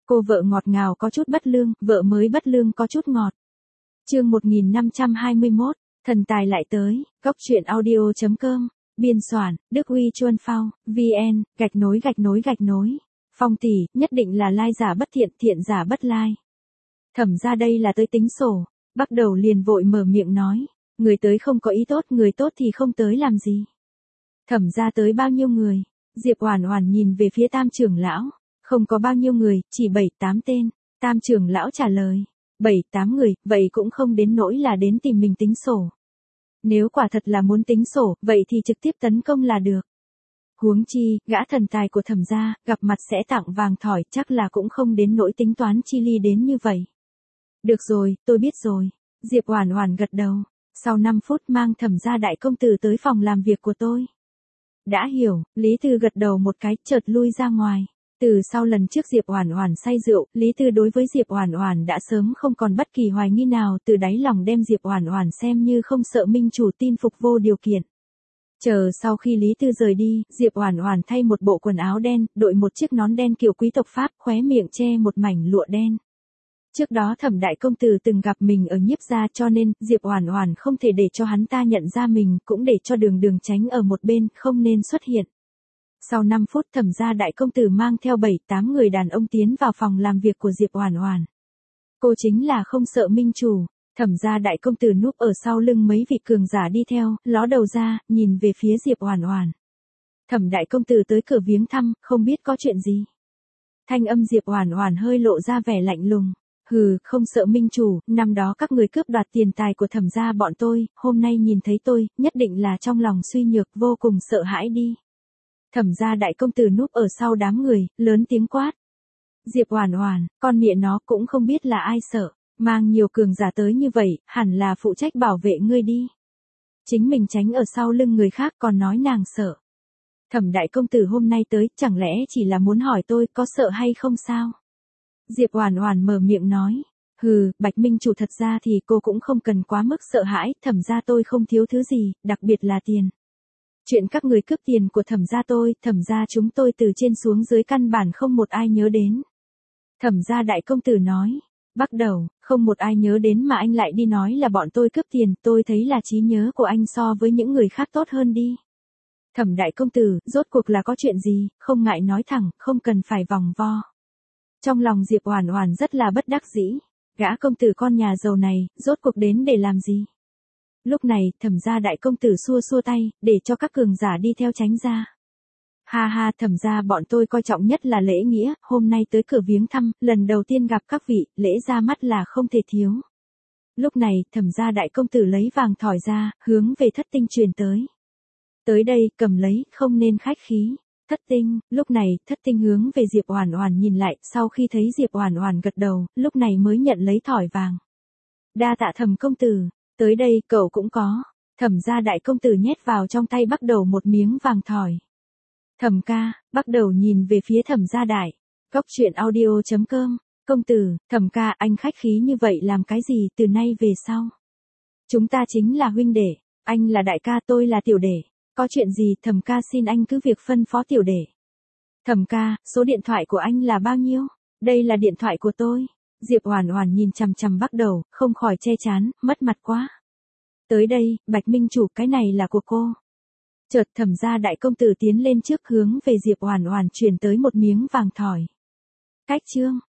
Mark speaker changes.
Speaker 1: Cô vợ ngọt ngào có chút bất lương, vợ mới bất lương có chút ngọt. Chương 1521, thần tài lại tới, góc truyện audio.com, biên soạn, Đức Uy Chuân Phao, VN, _. Phong tỷ, nhất định là lai giả bất thiện, thiện giả bất lai. Thẩm ra đây là tới tính sổ, bắt đầu liền vội mở miệng nói, người tới không có ý tốt, người tốt thì không tới làm gì. Thẩm ra tới bao nhiêu người? Diệp Oản Oản nhìn về phía Tam trưởng lão, không có bao nhiêu người, chỉ 7-8 tên. Tam trưởng lão trả lời, 7-8 người, vậy cũng không đến nỗi là đến tìm mình tính sổ. Nếu quả thật là muốn tính sổ, vậy thì trực tiếp tấn công là được. Huống chi, gã thần tài của Thẩm gia, gặp mặt sẽ tặng vàng thỏi, chắc là cũng không đến nỗi tính toán chi ly đến như vậy. Được rồi, tôi biết rồi. Diệp Oản Oản gật đầu. Sau 5 phút mang Thẩm gia đại công tử tới phòng làm việc của tôi. Đã hiểu, Lý Tư gật đầu một cái, chợt lui ra ngoài. Từ sau lần trước Diệp Oản Oản say rượu, Lý Tư đối với Diệp Oản Oản đã sớm không còn bất kỳ hoài nghi nào, từ đáy lòng đem Diệp Oản Oản xem như không sợ minh chủ tin phục vô điều kiện. Chờ sau khi Lý Tư rời đi, Diệp Oản Oản thay một bộ quần áo đen, đội một chiếc nón đen kiểu quý tộc Pháp, khóe miệng che một mảnh lụa đen. Trước đó Thẩm đại công tử từng gặp mình ở Nhiếp gia, cho nên Diệp Oản Oản không thể để cho hắn ta nhận ra mình, cũng để cho Đường Đường tránh ở một bên, không nên xuất hiện. Sau 5 phút Thẩm gia đại công tử mang theo 7-8 người đàn ông tiến vào phòng làm việc của Diệp Oản Oản. Cô chính là không sợ minh chủ. Thẩm gia đại công tử núp ở sau lưng mấy vị cường giả đi theo, ló đầu ra, nhìn về phía Diệp Oản Oản. Thẩm đại công tử tới cửa viếng thăm, không biết có chuyện gì. Thanh âm Diệp Oản Oản hơi lộ ra vẻ lạnh lùng. Hừ, không sợ minh chủ, năm đó các người cướp đoạt tiền tài của Thẩm gia bọn tôi, hôm nay nhìn thấy tôi, nhất định là trong lòng suy nhược, vô cùng sợ hãi đi. Thẩm gia đại công tử núp ở sau đám người, lớn tiếng quát. Diệp Oản Oản, con mẹ nó cũng không biết là ai sợ, mang nhiều cường giả tới như vậy, hẳn là phụ trách bảo vệ ngươi đi. Chính mình tránh ở sau lưng người khác còn nói nàng sợ. Thẩm đại công tử hôm nay tới, chẳng lẽ chỉ là muốn hỏi tôi có sợ hay không sao? Diệp Oản Oản mở miệng nói, hừ, Bạch Minh chủ, thật ra thì cô cũng không cần quá mức sợ hãi, Thẩm gia tôi không thiếu thứ gì, đặc biệt là tiền. Chuyện các người cướp tiền của Thẩm gia tôi, Thẩm gia chúng tôi từ trên xuống dưới căn bản không một ai nhớ đến. Thẩm gia đại công tử nói, bắt đầu, không một ai nhớ đến mà anh lại đi nói là bọn tôi cướp tiền, tôi thấy là trí nhớ của anh so với những người khác tốt hơn đi. Thẩm đại công tử, rốt cuộc là có chuyện gì, không ngại nói thẳng, không cần phải vòng vo. Trong lòng Diệp Oản Oản rất là bất đắc dĩ, gã công tử con nhà giàu này, rốt cuộc đến để làm gì? Lúc này, Thẩm gia đại công tử xua xua tay, để cho các cường giả đi theo tránh ra. Ha ha, Thẩm gia bọn tôi coi trọng nhất là lễ nghĩa, hôm nay tới cửa viếng thăm, lần đầu tiên gặp các vị, lễ ra mắt là không thể thiếu. Lúc này, Thẩm gia đại công tử lấy vàng thỏi ra, hướng về Thất Tinh truyền tới. Tới đây, cầm lấy, không nên khách khí. Thất Tinh, lúc này, Thất Tinh hướng về Diệp Oản Oản nhìn lại, sau khi thấy Diệp Oản Oản gật đầu, lúc này mới nhận lấy thỏi vàng. Đa tạ Thẩm công tử, tới đây, cậu cũng có. Thẩm gia đại công tử nhét vào trong tay bắt đầu một miếng vàng thỏi. Thẩm ca, bắt đầu nhìn về phía Thẩm gia đại. Góc truyện audio.com, công tử, Thẩm ca, anh khách khí như vậy làm cái gì, từ nay về sau? Chúng ta chính là huynh đệ, anh là đại ca, tôi là tiểu đệ. Có chuyện gì, Thẩm ca xin anh cứ việc phân phó tiểu đệ. Thẩm ca, số điện thoại của anh là bao nhiêu? Đây là điện thoại của tôi. Diệp Oản Oản nhìn chằm chằm bắt đầu, không khỏi che chán, mất mặt quá. Tới đây, Bạch Minh chủ, cái này là của cô. Chợt Thẩm gia đại công tử tiến lên trước hướng về Diệp Oản Oản truyền tới một miếng vàng thỏi. Cách chương